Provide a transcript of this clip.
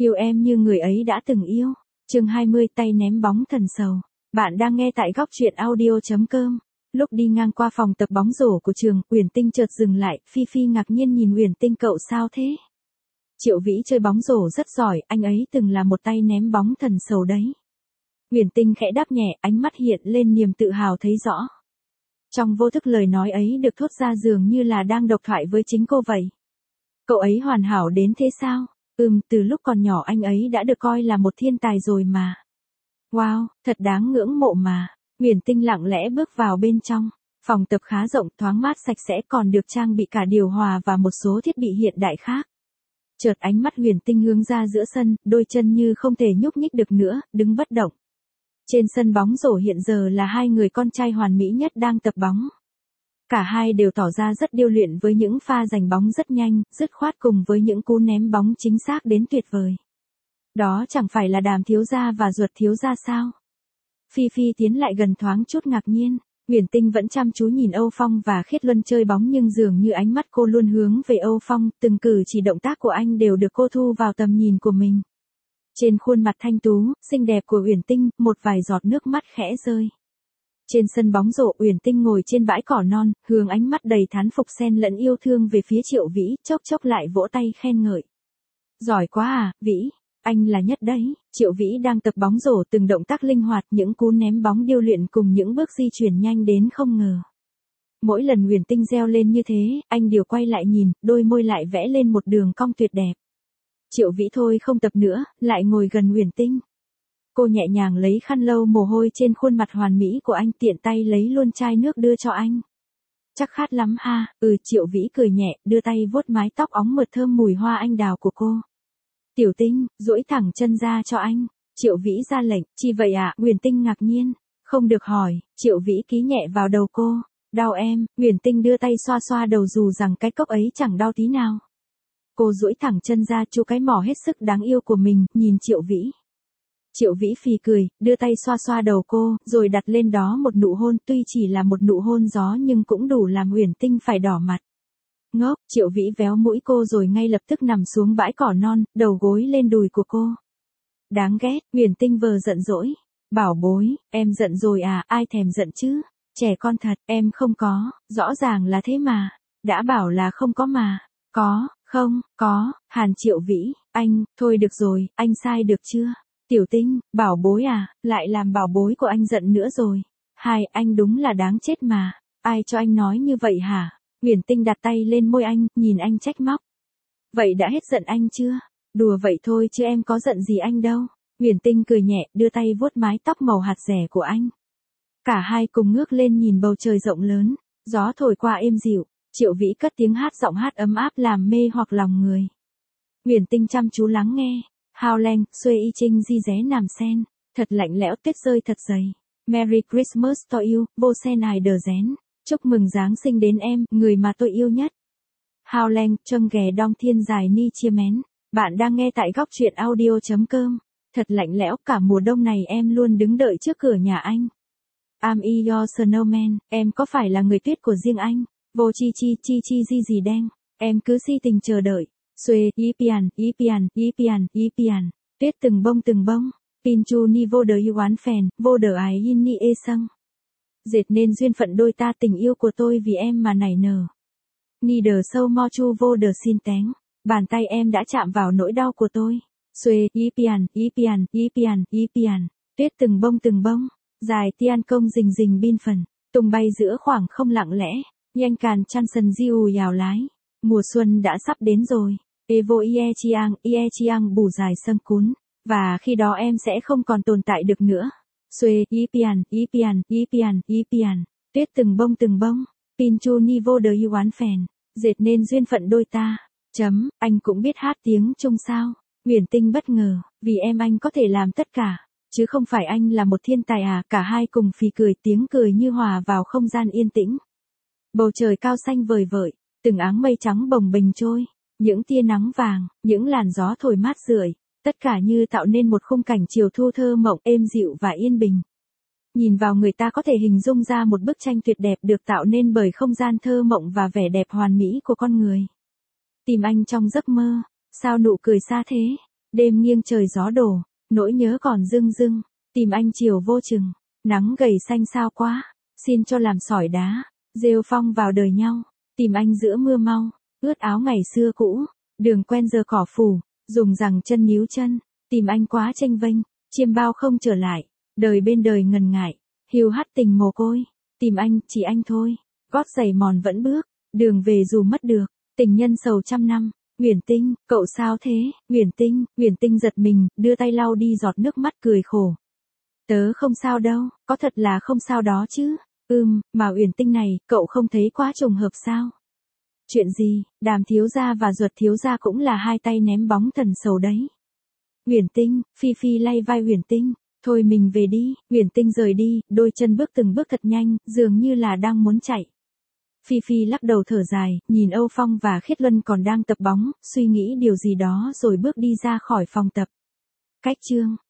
Yêu em như người ấy đã từng yêu. Chương 20 tay ném bóng thần sầu. Bạn đang nghe tại góc truyện audio.com. Lúc đi ngang qua phòng tập bóng rổ của trường, Uyển Tinh chợt dừng lại, Phi Phi ngạc nhiên nhìn Uyển Tinh, cậu sao thế? Triệu Vĩ chơi bóng rổ rất giỏi, anh ấy từng là một tay ném bóng thần sầu đấy. Uyển Tinh khẽ đáp nhẹ, ánh mắt hiện lên niềm tự hào thấy rõ. Trong vô thức lời nói ấy được thốt ra dường như là đang độc thoại với chính cô vậy. Cậu ấy hoàn hảo đến thế sao? Từ lúc còn nhỏ anh ấy đã được coi là một thiên tài rồi mà. Wow, thật đáng ngưỡng mộ mà. Uyển Tinh lặng lẽ bước vào bên trong. Phòng tập khá rộng, thoáng mát, sạch sẽ, còn được trang bị cả điều hòa và một số thiết bị hiện đại khác. Chợt ánh mắt Uyển Tinh hướng ra giữa sân, đôi chân như không thể nhúc nhích được nữa, đứng bất động. Trên sân bóng rổ hiện giờ là hai người con trai hoàn mỹ nhất đang tập bóng. Cả hai đều tỏ ra rất điêu luyện với những pha giành bóng rất nhanh, dứt khoát cùng với những cú ném bóng chính xác đến tuyệt vời. Đó chẳng phải là Đàm thiếu gia và Duật thiếu gia sao? Phi Phi tiến lại gần thoáng chút ngạc nhiên. Uyển Tinh vẫn chăm chú nhìn Âu Phong và Khiết Luân chơi bóng, nhưng dường như ánh mắt cô luôn hướng về Âu Phong, từng cử chỉ động tác của anh đều được cô thu vào tầm nhìn của mình. Trên khuôn mặt thanh tú, xinh đẹp của Uyển Tinh, một vài giọt nước mắt khẽ rơi. Trên sân bóng rổ, Uyển Tinh ngồi trên bãi cỏ non, hướng ánh mắt đầy thán phục xen lẫn yêu thương về phía Triệu Vĩ, chốc chốc lại vỗ tay khen ngợi. Giỏi quá à, Vĩ, anh là nhất đấy. Triệu Vĩ đang tập bóng rổ, từng động tác linh hoạt, những cú ném bóng điêu luyện cùng những bước di chuyển nhanh đến không ngờ. Mỗi lần Uyển Tinh reo lên như thế, anh đều quay lại nhìn, đôi môi lại vẽ lên một đường cong tuyệt đẹp. Triệu Vĩ thôi không tập nữa, lại ngồi gần Uyển Tinh. Cô nhẹ nhàng lấy khăn lau mồ hôi trên khuôn mặt hoàn mỹ của anh, tiện tay lấy luôn chai nước đưa cho anh. Chắc khát lắm ha? Triệu Vĩ cười nhẹ, đưa tay vuốt mái tóc óng mượt thơm mùi hoa anh đào của cô. Tiểu Tinh, duỗi thẳng chân ra cho anh. Triệu Vĩ ra lệnh. Chi vậy ạ? Uyển Tinh ngạc nhiên. Không được hỏi. Triệu Vĩ ký nhẹ vào đầu cô. Đau em. Uyển Tinh đưa tay xoa xoa đầu, dù rằng cái cốc ấy chẳng đau tí nào. Cô duỗi thẳng chân ra, chu cái mỏ hết sức đáng yêu của mình, nhìn Triệu Vĩ. Triệu Vĩ phì cười, đưa tay xoa xoa đầu cô, rồi đặt lên đó một nụ hôn, tuy chỉ là một nụ hôn gió nhưng cũng đủ làm Uyển Tinh phải đỏ mặt. Ngốc, Triệu Vĩ véo mũi cô rồi ngay lập tức nằm xuống bãi cỏ non, đầu gối lên đùi của cô. Đáng ghét, Uyển Tinh vờ giận dỗi. Bảo bối, em giận rồi à? Ai thèm giận chứ? Trẻ con thật, em không có, rõ ràng là thế mà. Đã bảo là không có mà. Có, không, có. Hàn Triệu Vĩ, anh, thôi được rồi, anh sai được chưa? Tiểu Tinh, bảo bối à, lại làm bảo bối của anh giận nữa rồi. Anh đúng là đáng chết mà. Ai cho anh nói như vậy hả? Uyển Tinh đặt tay lên môi anh, nhìn anh trách móc. Vậy đã hết giận anh chưa? Đùa vậy thôi chứ em có giận gì anh đâu. Uyển Tinh cười nhẹ, đưa tay vuốt mái tóc màu hạt dẻ của anh. Cả hai cùng ngước lên nhìn bầu trời rộng lớn, gió thổi qua êm dịu. Triệu Vĩ cất tiếng hát, giọng hát ấm áp làm mê hoặc lòng người. Uyển Tinh chăm chú lắng nghe. Hao Leng, xuê y trinh di ré nàm sen. Thật lạnh lẽo, tuyết rơi thật dày. Merry Christmas to you, vô sen ai đờ rén. Chúc mừng Giáng sinh đến em, người mà tôi yêu nhất. Hao Leng, châm ghè đong thiên dài ni chia mén. Bạn đang nghe tại góc truyện audio.com. Thật lạnh lẽo, cả mùa đông này em luôn đứng đợi trước cửa nhà anh. I'm your snowman, em có phải là người tuyết của riêng anh? Vô chi gì đen, em cứ si tình chờ đợi. Xuê, Ipian, tuyết từng bông. Pinchu ni vô đời yêu oán phèn, vô đời ái in ni ê sâng. Dệt nên duyên phận đôi ta, tình yêu của tôi vì em mà nảy nở. Ni đờ sâu mo chu vô đờ xin tén. Bàn tay em đã chạm vào nỗi đau của tôi. Xuê, Ipian, tuyết từng bông. Dài tian công rình bin phần. Tung bay giữa khoảng không lặng lẽ. Nhanh càn chăn sần diu yào lái. Mùa xuân đã sắp đến rồi. Evo ie chiang bù dài sâm cún. Và khi đó em sẽ không còn tồn tại được nữa. Xuê, Ipian, tuyết từng bông. Pinchu ni vô đời yêu oán phèn, dệt nên duyên phận đôi ta. Anh cũng biết hát tiếng Trung sao? Uyển Tinh bất ngờ, vì em anh có thể làm tất cả, chứ không phải anh là một thiên tài à? Cả hai cùng phì cười, tiếng cười như hòa vào không gian yên tĩnh. Bầu trời cao xanh vời vợi, từng áng mây trắng bồng bềnh trôi, những tia nắng vàng, những làn gió thổi mát rượi, tất cả như tạo nên một khung cảnh chiều thu thơ mộng, êm dịu và yên bình. Nhìn vào người ta có thể hình dung ra một bức tranh tuyệt đẹp được tạo nên bởi không gian thơ mộng và vẻ đẹp hoàn mỹ của con người. Tìm anh trong giấc mơ, sao nụ cười xa thế? Đêm nghiêng trời gió đổ, nỗi nhớ còn dưng dưng, tìm anh chiều vô chừng, nắng gầy xanh sao quá, xin cho làm sỏi đá, rêu phong vào đời nhau, tìm anh giữa mưa mau, ướt áo ngày xưa cũ, đường quen giờ cỏ phủ, dùng rằng chân níu chân, tìm anh quá chênh vênh, chiêm bao không trở lại, đời bên đời ngần ngại, hiu hắt tình mồ côi, tìm anh, chỉ anh thôi, gót giày mòn vẫn bước, đường về dù mất được, tình nhân sầu trăm năm. Uyển Tinh, cậu sao thế? Uyển Tinh giật mình, đưa tay lau đi giọt nước mắt cười khổ. Tớ không sao đâu, có thật là không sao đó chứ. Mà Uyển Tinh này, cậu không thấy quá trùng hợp sao? Chuyện gì, Đàm thiếu gia và Duật thiếu gia cũng là hai tay ném bóng thần sầu đấy. Uyển Tinh, Phi Phi lay vai Uyển Tinh, thôi mình về đi. Uyển Tinh rời đi, đôi chân bước từng bước thật nhanh, dường như là đang muốn chạy. Phi Phi lắc đầu thở dài, nhìn Âu Phong và Khiết Luân còn đang tập bóng, suy nghĩ điều gì đó rồi bước đi ra khỏi phòng tập. Cách chương